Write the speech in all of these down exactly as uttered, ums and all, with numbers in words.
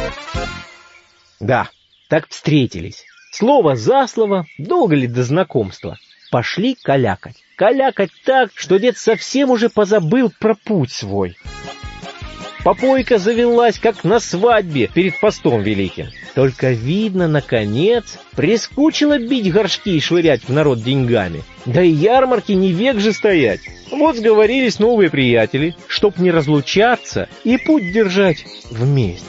Да, так встретились. Слово за слово, долго ли до знакомства. Пошли калякать. Калякать так, что дед совсем уже позабыл про путь свой. Попойка завелась, как на свадьбе перед постом великим. Только видно, наконец, прискучило бить горшки и швырять в народ деньгами. Да и ярмарки не век же стоять. Вот сговорились новые приятели, чтоб не разлучаться и путь держать вместе.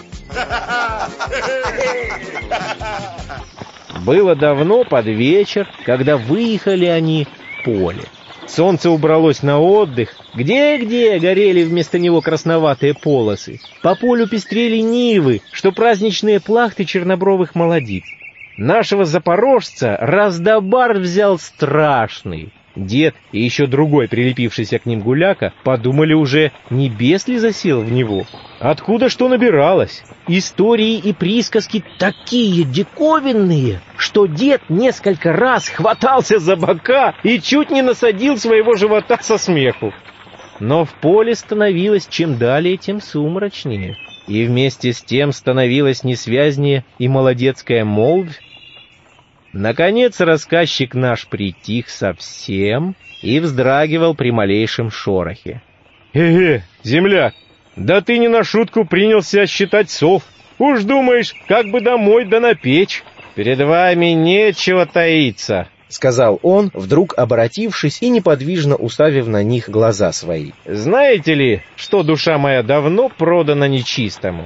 Было давно под вечер, когда выехали они в поле. Солнце убралось на отдых, где-где горели вместо него красноватые полосы. По полю пестрели нивы, что праздничные плахты чернобровых молодиц. Нашего запорожца раздобар взял страшный. Дед и еще другой прилепившийся к ним гуляка подумали уже, небес ли засел в него. Откуда что набиралось? Истории и присказки такие диковинные, что дед несколько раз хватался за бока и чуть не насадил своего живота со смеху. Но в поле становилось чем далее, тем сумрачнее. И вместе с тем становилась несвязнее и молодецкая молвь. Наконец рассказчик наш притих совсем и вздрагивал при малейшем шорохе. «Э-э, земляк, да ты не на шутку принялся считать сов. Уж думаешь, как бы домой да на печь. Перед вами нечего таиться», — сказал он, вдруг оборотившись и неподвижно уставив на них глаза свои. «Знаете ли, что душа моя давно продана нечистому?»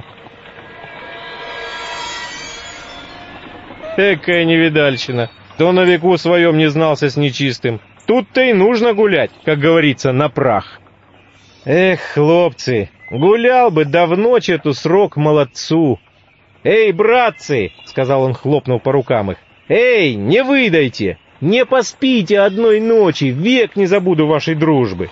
Экая невидальщина, кто на веку своем не знался с нечистым. Тут-то и нужно гулять, как говорится, на прах. Эх, хлопцы, гулял бы давно чету срок молодцу. Эй, братцы, сказал он, хлопнув по рукам их. Эй, не выдайте, не поспите одной ночи, век не забуду вашей дружбы.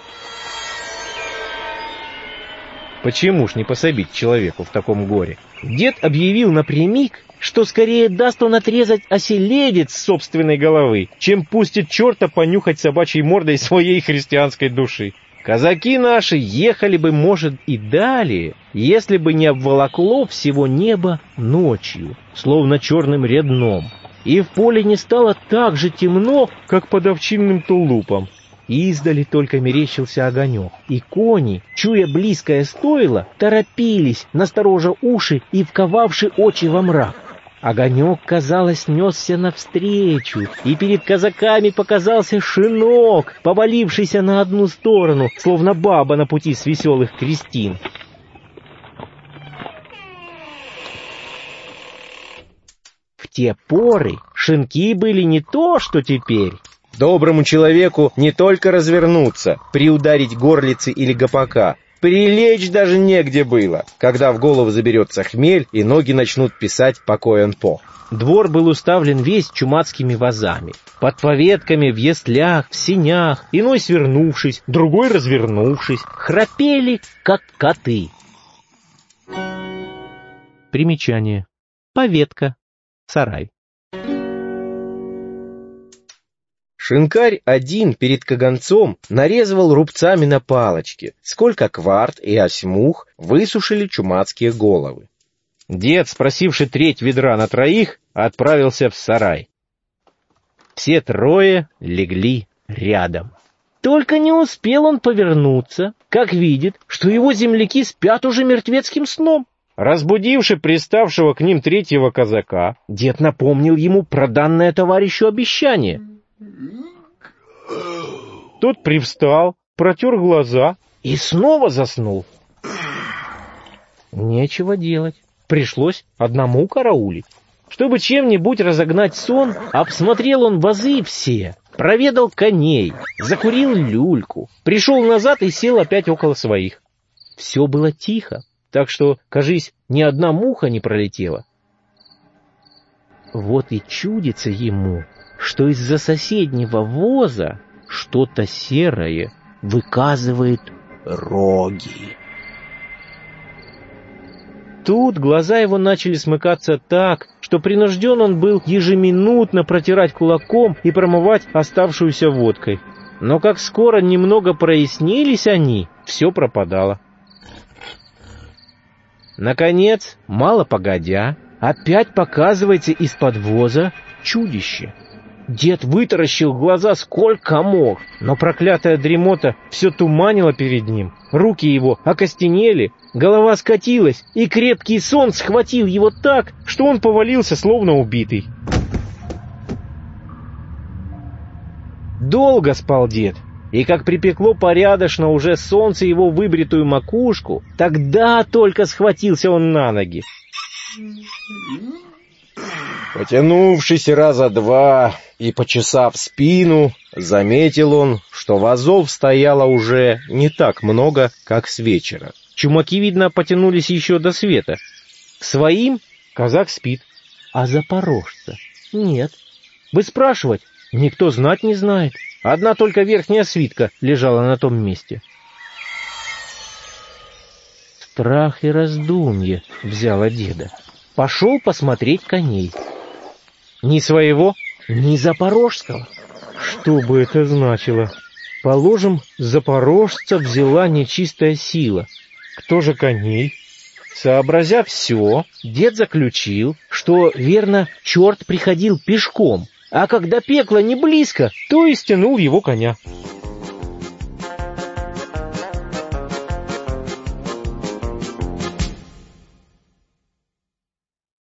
Почему ж не пособить человеку в таком горе? Дед объявил напрямик, что скорее даст он отрезать оселедец с собственной головы, чем пустит черта понюхать собачьей мордой своей христианской души. Казаки наши ехали бы, может, и далее, если бы не обволокло всего небо ночью, словно черным редном, и в поле не стало так же темно, как под овчинным тулупом. Издали только мерещился огонек, и кони, чуя близкое стойло, торопились, насторожа уши и вковавши очи во мрак. Огонек, казалось, несся навстречу, и перед казаками показался шинок, повалившийся на одну сторону, словно баба на пути с веселых крестин. В те поры шинки были не то, что теперь. Доброму человеку не только развернуться, приударить горлицы или гопака, прилечь даже негде было, когда в голову заберется хмель и ноги начнут писать «покой он по». Двор был уставлен весь чумацкими вазами, под поветками, в яслях, в сенях, иной свернувшись, другой развернувшись, храпели, как коты. Примечание. Поветка. Сарай. Шинкарь один перед каганцом нарезывал рубцами на палочке, сколько кварт и осьмух высушили чумацкие головы. Дед, спросивший треть ведра на троих, отправился в сарай. Все трое легли рядом. Только не успел он повернуться, как видит, что его земляки спят уже мертвецким сном. Разбудивши приставшего к ним третьего казака, дед напомнил ему про данное товарищу обещание. Тот привстал, протер глаза и снова заснул. Нечего делать, пришлось одному караулить. Чтобы чем-нибудь разогнать сон, обсмотрел он вазы все, проведал коней, закурил люльку, пришел назад и сел опять около своих. Все было тихо, так что, кажись, ни одна муха не пролетела. Вот и чудится ему, что из-за соседнего воза что-то серое выказывает роги. Тут глаза его начали смыкаться так, что принужден он был ежеминутно протирать кулаком и промывать оставшуюся водкой. Но как скоро немного прояснились они, все пропадало. Наконец, мало погодя, опять показывается из подвоза чудище. Дед вытаращил глаза сколько мог, но проклятая дремота все туманила перед ним. Руки его окостенели, голова скатилась, и крепкий сон схватил его так, что он повалился, словно убитый. Долго спал дед, и как припекло порядочно уже солнце его выбритую макушку, тогда только схватился он на ноги. Потянувшись раза два и почесав спину, заметил он, что вазов стояло уже не так много, как с вечера. Чумаки, видно, потянулись еще до света. К своим казак спит, а запорожца нет. Бы спрашивать, никто знать не знает. Одна только верхняя свитка лежала на том месте. Страх и раздумье взяло деда. Пошел посмотреть коней. Ни своего, ни запорожского. Что бы это значило? Положим, запорожца взяла нечистая сила. Кто же коней? Сообразя все, дед заключил, что, верно, черт приходил пешком, а когда пекло не близко, то и стянул его коня.